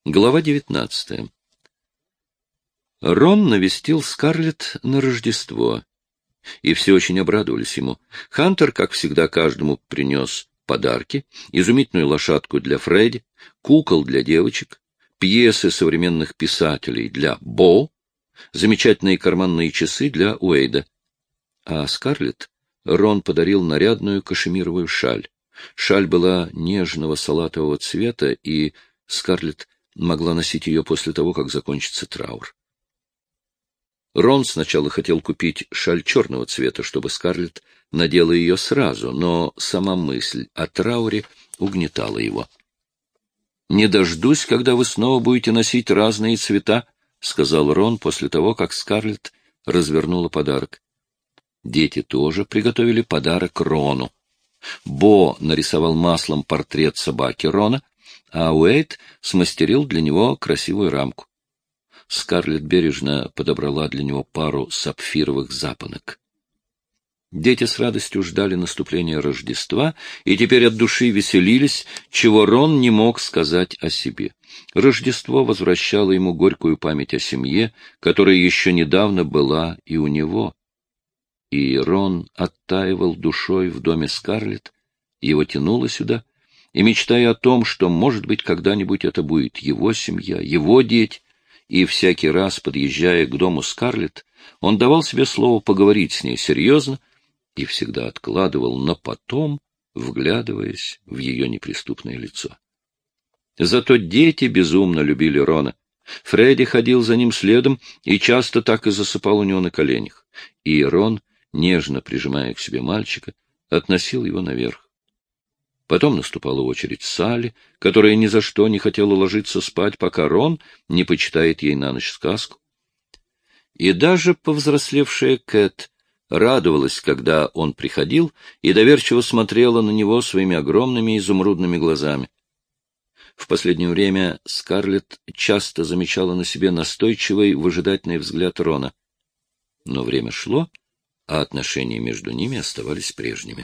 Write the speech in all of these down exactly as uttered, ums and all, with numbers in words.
Глава девятнадцатая. Рон навестил Скарлетт на Рождество, и все очень обрадовались ему. Хантер, как всегда, каждому принес подарки: изумительную лошадку для Фредди, кукол для девочек, пьесы современных писателей для Бо, замечательные карманные часы для Уэйда. А Скарлетт Рон подарил нарядную кашемировую шаль. Шаль была нежного салатового цвета, и Скарлетт могла носить ее после того, как закончится траур. Рон сначала хотел купить шаль черного цвета, чтобы Скарлетт надела ее сразу, но сама мысль о трауре угнетала его. — Не дождусь, когда вы снова будете носить разные цвета, — сказал Рон после того, как Скарлетт развернула подарок. Дети тоже приготовили подарок Рону. Бо нарисовал маслом портрет собаки Рона, а Уэйд смастерил для него красивую рамку. Скарлетт бережно подобрала для него пару сапфировых запонок. Дети с радостью ждали наступления Рождества и теперь от души веселились, чего Рон не мог сказать о себе. Рождество возвращало ему горькую память о семье, которая еще недавно была и у него. И Рон оттаивал душой в доме Скарлетт, его тянуло сюда, и, мечтая о том, что, может быть, когда-нибудь это будет его семья, его дети, и всякий раз, подъезжая к дому Скарлетт, он давал себе слово поговорить с ней серьезно и всегда откладывал на потом, вглядываясь в ее неприступное лицо. Зато дети безумно любили Рона. Фредди ходил за ним следом и часто так и засыпал у него на коленях. И Рон, нежно прижимая к себе мальчика, относил его наверх. Потом наступала очередь Салли, которая ни за что не хотела ложиться спать, пока Рон не почитает ей на ночь сказку. И даже повзрослевшая Кэт радовалась, когда он приходил, и доверчиво смотрела на него своими огромными изумрудными глазами. В последнее время Скарлетт часто замечала на себе настойчивый, выжидательный взгляд Рона. Но время шло, а отношения между ними оставались прежними.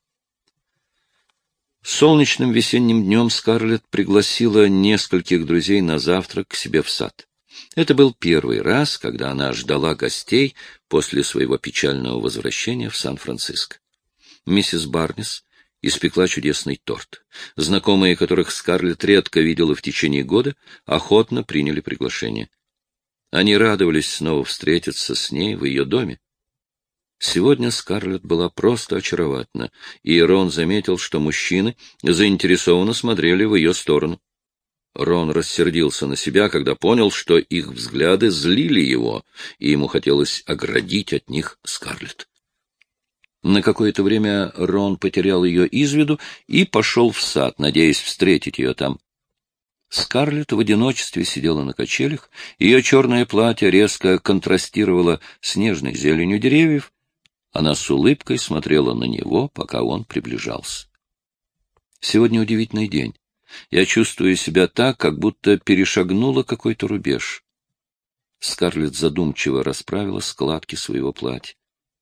Солнечным весенним днем Скарлетт пригласила нескольких друзей на завтрак к себе в сад. Это был первый раз, когда она ждала гостей после своего печального возвращения в Сан-Франциско. Миссис Барнес испекла чудесный торт. Знакомые, которых Скарлетт редко видела в течение года, охотно приняли приглашение. Они радовались снова встретиться с ней в ее доме. Сегодня Скарлетт была просто очаровательна, и Рон заметил, что мужчины заинтересованно смотрели в ее сторону. Рон рассердился на себя, когда понял, что их взгляды злили его, и ему хотелось оградить от них Скарлетт. На какое-то время Рон потерял ее из виду и пошел в сад, надеясь встретить ее там. Скарлетт в одиночестве сидела на качелях, ее черное платье резко контрастировало с нежной зеленью деревьев. Она с улыбкой смотрела на него, пока он приближался. Сегодня удивительный день. Я чувствую себя так, как будто перешагнула какой-то рубеж. Скарлетт задумчиво расправила складки своего платья.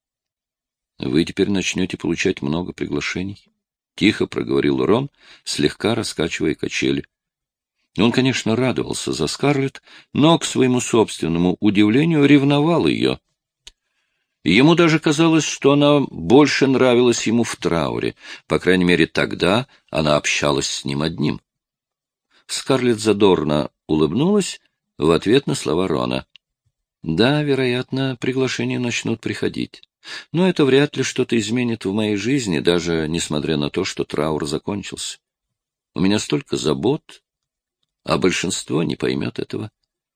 — Вы теперь начнете получать много приглашений, — тихо проговорил Рон, слегка раскачивая качели. Он, конечно, радовался за Скарлетт, но, к своему собственному удивлению, ревновал ее. Ему даже казалось, что она больше нравилась ему в трауре, по крайней мере, тогда она общалась с ним одним. Скарлетт задорно улыбнулась в ответ на слова Рона. Да, вероятно, приглашения начнут приходить. Но это вряд ли что-то изменит в моей жизни, даже несмотря на то, что траур закончился. У меня столько забот, а большинство не поймет этого.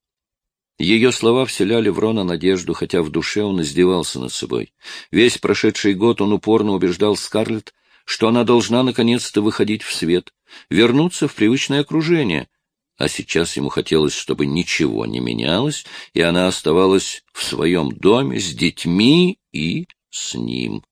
Ее слова вселяли в Рона надежду, хотя в душе он издевался над собой. Весь прошедший год он упорно убеждал Скарлетт, что она должна наконец-то выходить в свет, вернуться в привычное окружение, а сейчас ему хотелось, чтобы ничего не менялось, и она оставалась в своем доме с детьми и с ним.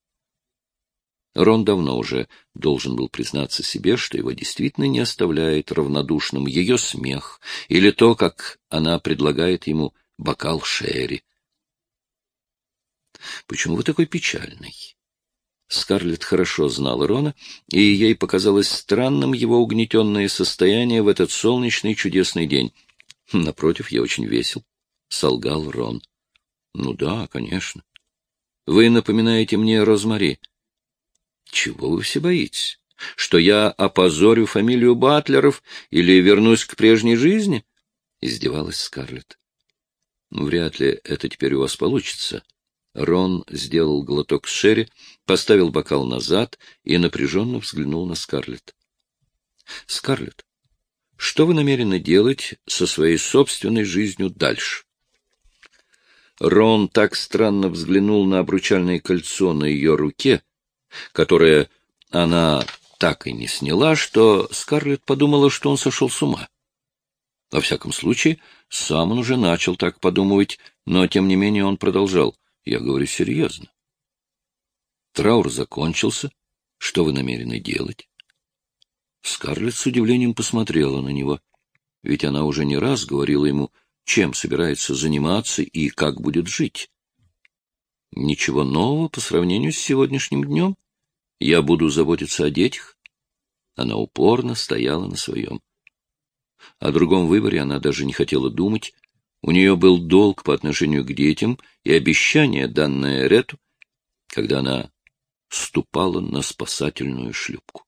Рон давно уже должен был признаться себе, что его действительно не оставляет равнодушным ее смех или то, как она предлагает ему бокал шерри. — Почему вы такой печальный? Скарлетт хорошо знала Рона, и ей показалось странным его угнетенное состояние в этот солнечный чудесный день. — Напротив, я очень весел, — солгал Рон. — Ну да, конечно. Вы напоминаете мне Розмари. — Чего вы все боитесь? Что я опозорю фамилию Батлеров или вернусь к прежней жизни? — издевалась Скарлетт. — Вряд ли это теперь у вас получится. Рон сделал глоток шерри, поставил бокал назад и напряженно взглянул на Скарлетт. — Скарлетт, что вы намерены делать со своей собственной жизнью дальше? Рон так странно взглянул на обручальное кольцо на ее руке, которое она так и не сняла, что Скарлетт подумала, что он сошел с ума. Во всяком случае, сам он уже начал так подумывать, но, тем не менее, он продолжал. Я говорю серьезно. Траур закончился. Что вы намерены делать? Скарлетт с удивлением посмотрела на него, ведь она уже не раз говорила ему, чем собирается заниматься и как будет жить. Ничего нового по сравнению с сегодняшним днем. Я буду заботиться о детях. Она упорно стояла на своем. О другом выборе она даже не хотела думать. У нее был долг по отношению к детям и обещание, данное Рету, когда она ступала на спасательную шлюпку.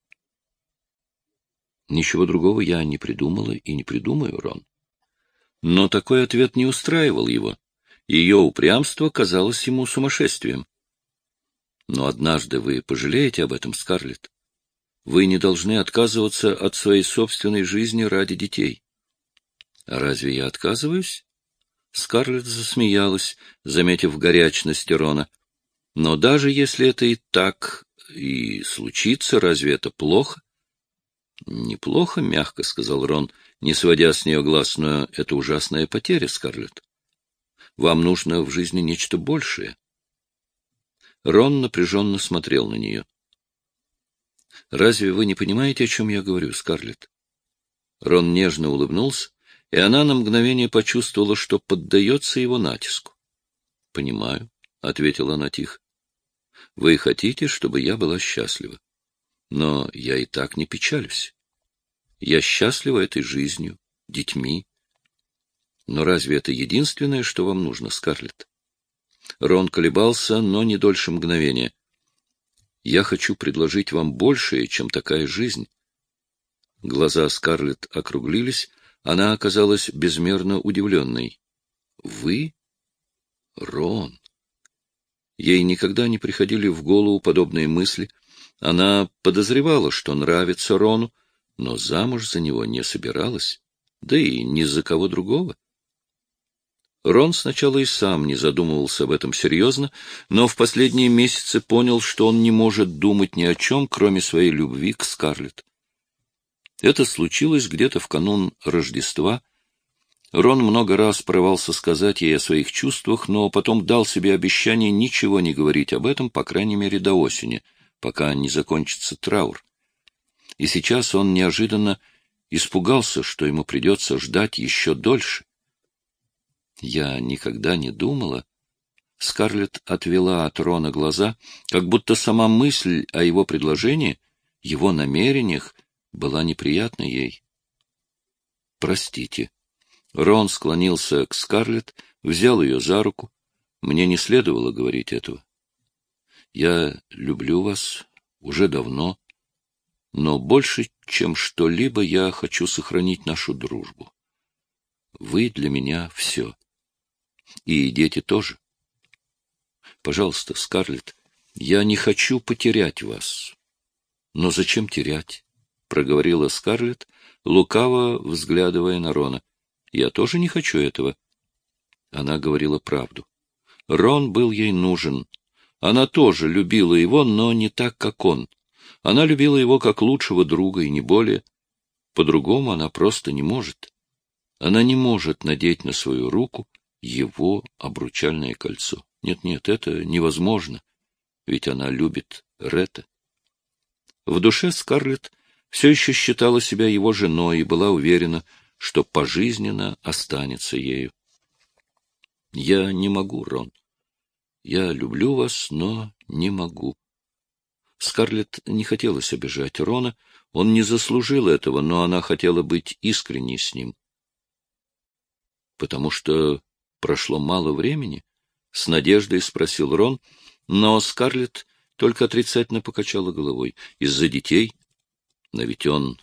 Ничего другого я не придумала и не придумаю, Рон. Но такой ответ не устраивал его. Ее упрямство казалось ему сумасшествием. Но однажды вы пожалеете об этом, Скарлетт. Вы не должны отказываться от своей собственной жизни ради детей. А разве я отказываюсь? Скарлетт засмеялась, заметив горячность Рона. Но даже если это и так и случится, разве это плохо? Неплохо, мягко сказал Рон, не сводя с нее глаз, но это ужасная потеря, Скарлетт. Вам нужно в жизни нечто большее. Рон напряженно смотрел на нее. Разве вы не понимаете, о чем я говорю, Скарлетт? Рон нежно улыбнулся, и она на мгновение почувствовала, что поддается его натиску. — Понимаю, — ответила она тихо. — Вы хотите, чтобы я была счастлива. Но я и так не печалюсь. Я счастлива этой жизнью, детьми. Но разве это единственное, что вам нужно, Скарлетт? Рон колебался, но не дольше мгновения. Я хочу предложить вам большее, чем такая жизнь. Глаза Скарлетт округлились, она оказалась безмерно удивленной. — Вы? Рон. Ей никогда не приходили в голову подобные мысли. Она подозревала, что нравится Рону, но замуж за него не собиралась, да и ни за кого другого. Рон сначала и сам не задумывался об этом серьезно, но в последние месяцы понял, что он не может думать ни о чем, кроме своей любви к Скарлетт. Это случилось где-то в канун Рождества. Рон много раз порывался сказать ей о своих чувствах, но потом дал себе обещание ничего не говорить об этом, по крайней мере, до осени, пока не закончится траур. И сейчас он неожиданно испугался, что ему придется ждать еще дольше. Я никогда не думала. Скарлетт отвела от Рона глаза, как будто сама мысль о его предложении, его намерениях, была неприятна ей. Простите. Рон склонился к Скарлетт, взял ее за руку. Мне не следовало говорить этого. Я люблю вас уже давно, но больше, чем что-либо, я хочу сохранить нашу дружбу. Вы для меня все. И дети тоже. Пожалуйста, Скарлетт, я не хочу потерять вас. Но зачем терять? Проговорила Скарлетт, лукаво взглядывая на Рона. Я тоже не хочу этого. Она говорила правду. Рон был ей нужен. Она тоже любила его, но не так, как он. Она любила его как лучшего друга и не более. По-другому она просто не может. Она не может надеть на свою руку его обручальное кольцо. Нет-нет, это невозможно, ведь она любит Ретта. В душе Скарлетт все еще считала себя его женой и была уверена, что пожизненно останется ею. Я не могу, Рон. Я люблю вас, но не могу. Скарлетт не хотелось обижать Рона, он не заслужил этого, но она хотела быть искренней с ним. — Потому что прошло мало времени? — с надеждой спросил Рон, но Скарлетт только отрицательно покачала головой. — Из-за детей? Но ведь он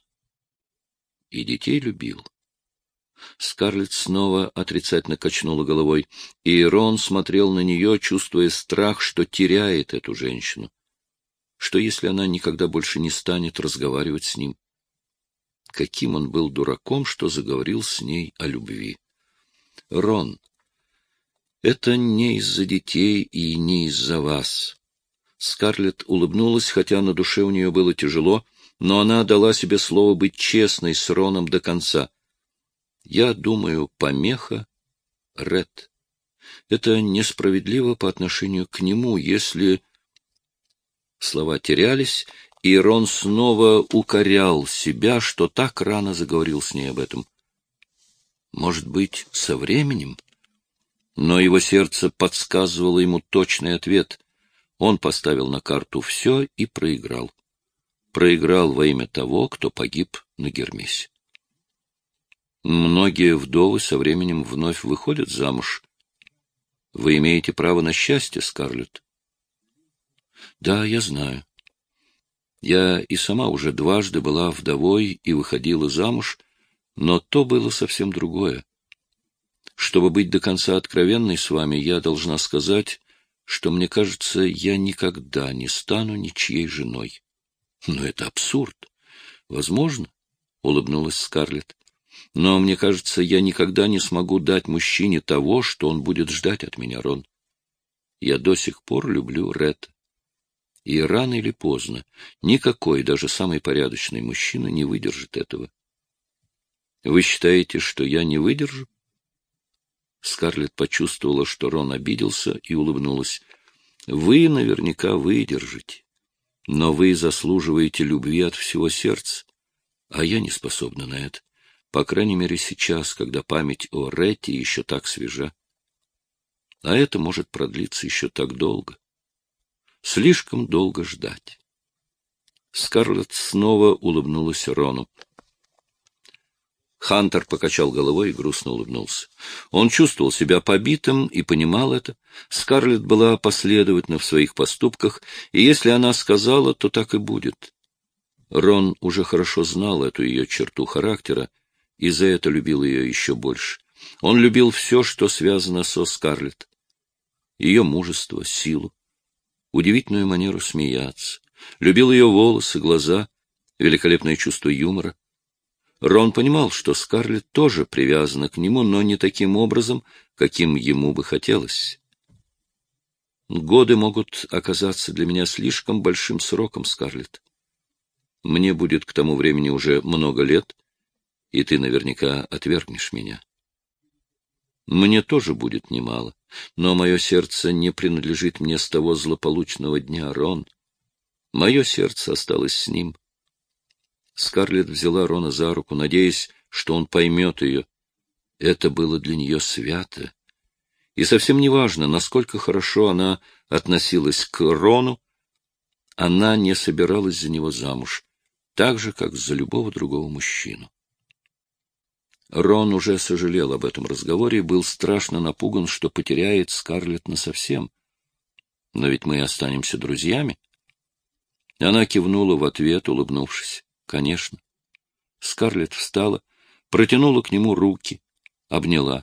и детей любил. Скарлетт снова отрицательно качнула головой, и Рон смотрел на нее, чувствуя страх, что теряет эту женщину. Что, если она никогда больше не станет разговаривать с ним? Каким он был дураком, что заговорил с ней о любви. — Рон, это не из-за детей и не из-за вас. Скарлетт улыбнулась, хотя на душе у нее было тяжело, но она дала себе слово быть честной с Роном до конца. Я думаю, помеха — Ред. Это несправедливо по отношению к нему, если... Слова терялись, и Рон снова укорял себя, что так рано заговорил с ней об этом. Может быть, со временем? Но его сердце подсказывало ему точный ответ. Он поставил на карту все и проиграл. Проиграл во имя того, кто погиб на Гермесе. Многие вдовы со временем вновь выходят замуж. Вы имеете право на счастье, Скарлетт. Да, я знаю. Я и сама уже дважды была вдовой и выходила замуж, но то было совсем другое. Чтобы быть до конца откровенной с вами, я должна сказать, что, мне кажется, я никогда не стану ничьей женой. Но это абсурд. Возможно, — улыбнулась Скарлетт, — но, мне кажется, я никогда не смогу дать мужчине того, что он будет ждать от меня, Рон. Я до сих пор люблю Ретта. И рано или поздно никакой, даже самый порядочный мужчина не выдержит этого. Вы считаете, что я не выдержу? Скарлетт почувствовала, что Рон обиделся, и улыбнулась. Вы наверняка выдержите, но вы заслуживаете любви от всего сердца, а я не способна на это, по крайней мере сейчас, когда память о Ретте еще так свежа. А это может продлиться еще так долго. Слишком долго ждать. Скарлетт снова улыбнулась Рону. Хантер покачал головой и грустно улыбнулся. Он чувствовал себя побитым и понимал это. Скарлетт была последовательна в своих поступках, и если она сказала, то так и будет. Рон уже хорошо знал эту ее черту характера, и за это любил ее еще больше. Он любил все, что связано со Скарлетт. Ее мужество, силу, удивительную манеру смеяться, любил ее волосы, глаза, великолепное чувство юмора. Рон понимал, что Скарлетт тоже привязана к нему, но не таким образом, каким ему бы хотелось. Годы могут оказаться для меня слишком большим сроком, Скарлетт. Мне будет к тому времени уже много лет, и ты наверняка отвергнешь меня. Мне тоже будет немало, но мое сердце не принадлежит мне с того злополучного дня, Рон. Мое сердце осталось с ним. Скарлетт взяла Рона за руку, надеясь, что он поймет ее. Это было для нее свято. И совсем не важно, насколько хорошо она относилась к Рону, она не собиралась за него замуж, так же, как за любого другого мужчину. Рон уже сожалел об этом разговоре и был страшно напуган, что потеряет Скарлетт насовсем. Но ведь мы останемся друзьями. Она кивнула в ответ, улыбнувшись. Конечно. Скарлетт встала, протянула к нему руки, обняла.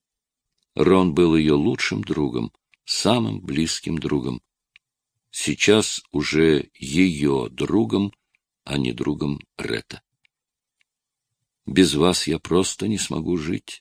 Рон был ее лучшим другом, самым близким другом. Сейчас уже ее другом, а не другом Ретта. Без вас я просто не смогу жить.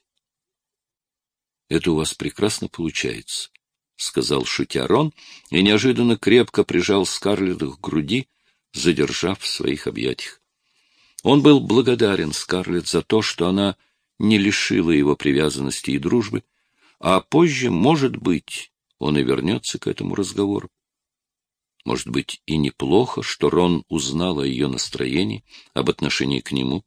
— Это у вас прекрасно получается, — сказал шутя Рон, и неожиданно крепко прижал Скарлетт к груди, задержав в своих объятиях. Он был благодарен Скарлетт за то, что она не лишила его привязанности и дружбы, а позже, может быть, он и вернется к этому разговору. Может быть, и неплохо, что Рон узнал о ее настроении, об отношении к нему.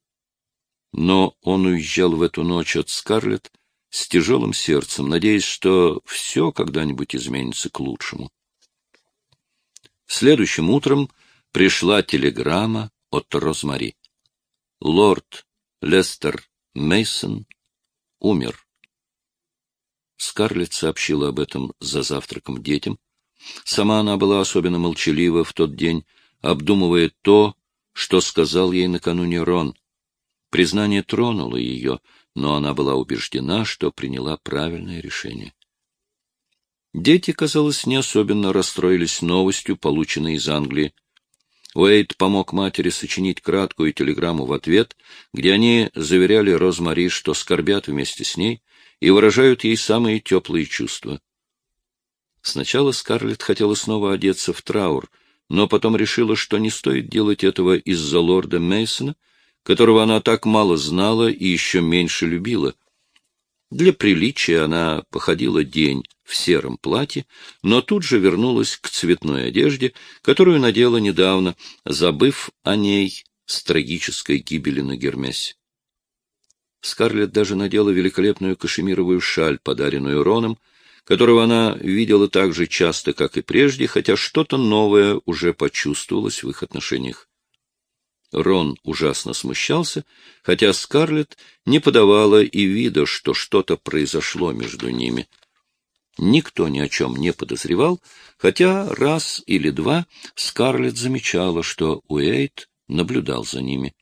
Но он уезжал в эту ночь от Скарлетт с тяжелым сердцем, надеясь, что все когда-нибудь изменится к лучшему. Следующим утром пришла телеграмма от Розмари. Лорд Лестер Мейсон умер. Скарлетт сообщила об этом за завтраком детям. Сама она была особенно молчалива в тот день, обдумывая то, что сказал ей накануне Рон. Признание тронуло ее, но она была убеждена, что приняла правильное решение. Дети, казалось, не особенно расстроились новостью, полученной из Англии. Уэйд помог матери сочинить краткую телеграмму в ответ, где они заверяли Розмари, что скорбят вместе с ней и выражают ей самые теплые чувства. Сначала Скарлетт хотела снова одеться в траур, но потом решила, что не стоит делать этого из-за лорда Мейсона, которого она так мало знала и еще меньше любила. Для приличия она походила день в сером платье, но тут же вернулась к цветной одежде, которую надела недавно, забыв о ней с трагической гибели на Гермесе. Скарлетт даже надела великолепную кашемировую шаль, подаренную Роном, которого она видела так же часто, как и прежде, хотя что-то новое уже почувствовалось в их отношениях. Рон ужасно смущался, хотя Скарлетт не подавала и вида, что что-то произошло между ними. Никто ни о чем не подозревал, хотя раз или два Скарлетт замечала, что Уэйд наблюдал за ними.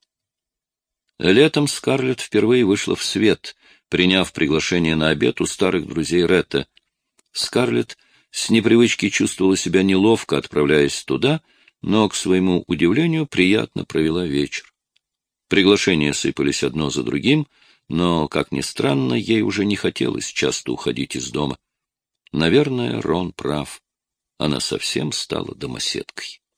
Летом Скарлетт впервые вышла в свет, приняв приглашение на обед у старых друзей Ретта. Скарлетт с непривычки чувствовала себя неловко, отправляясь туда, но, к своему удивлению, приятно провела вечер. Приглашения сыпались одно за другим, но, как ни странно, ей уже не хотелось часто уходить из дома. Наверное, Рон прав. Она совсем стала домоседкой.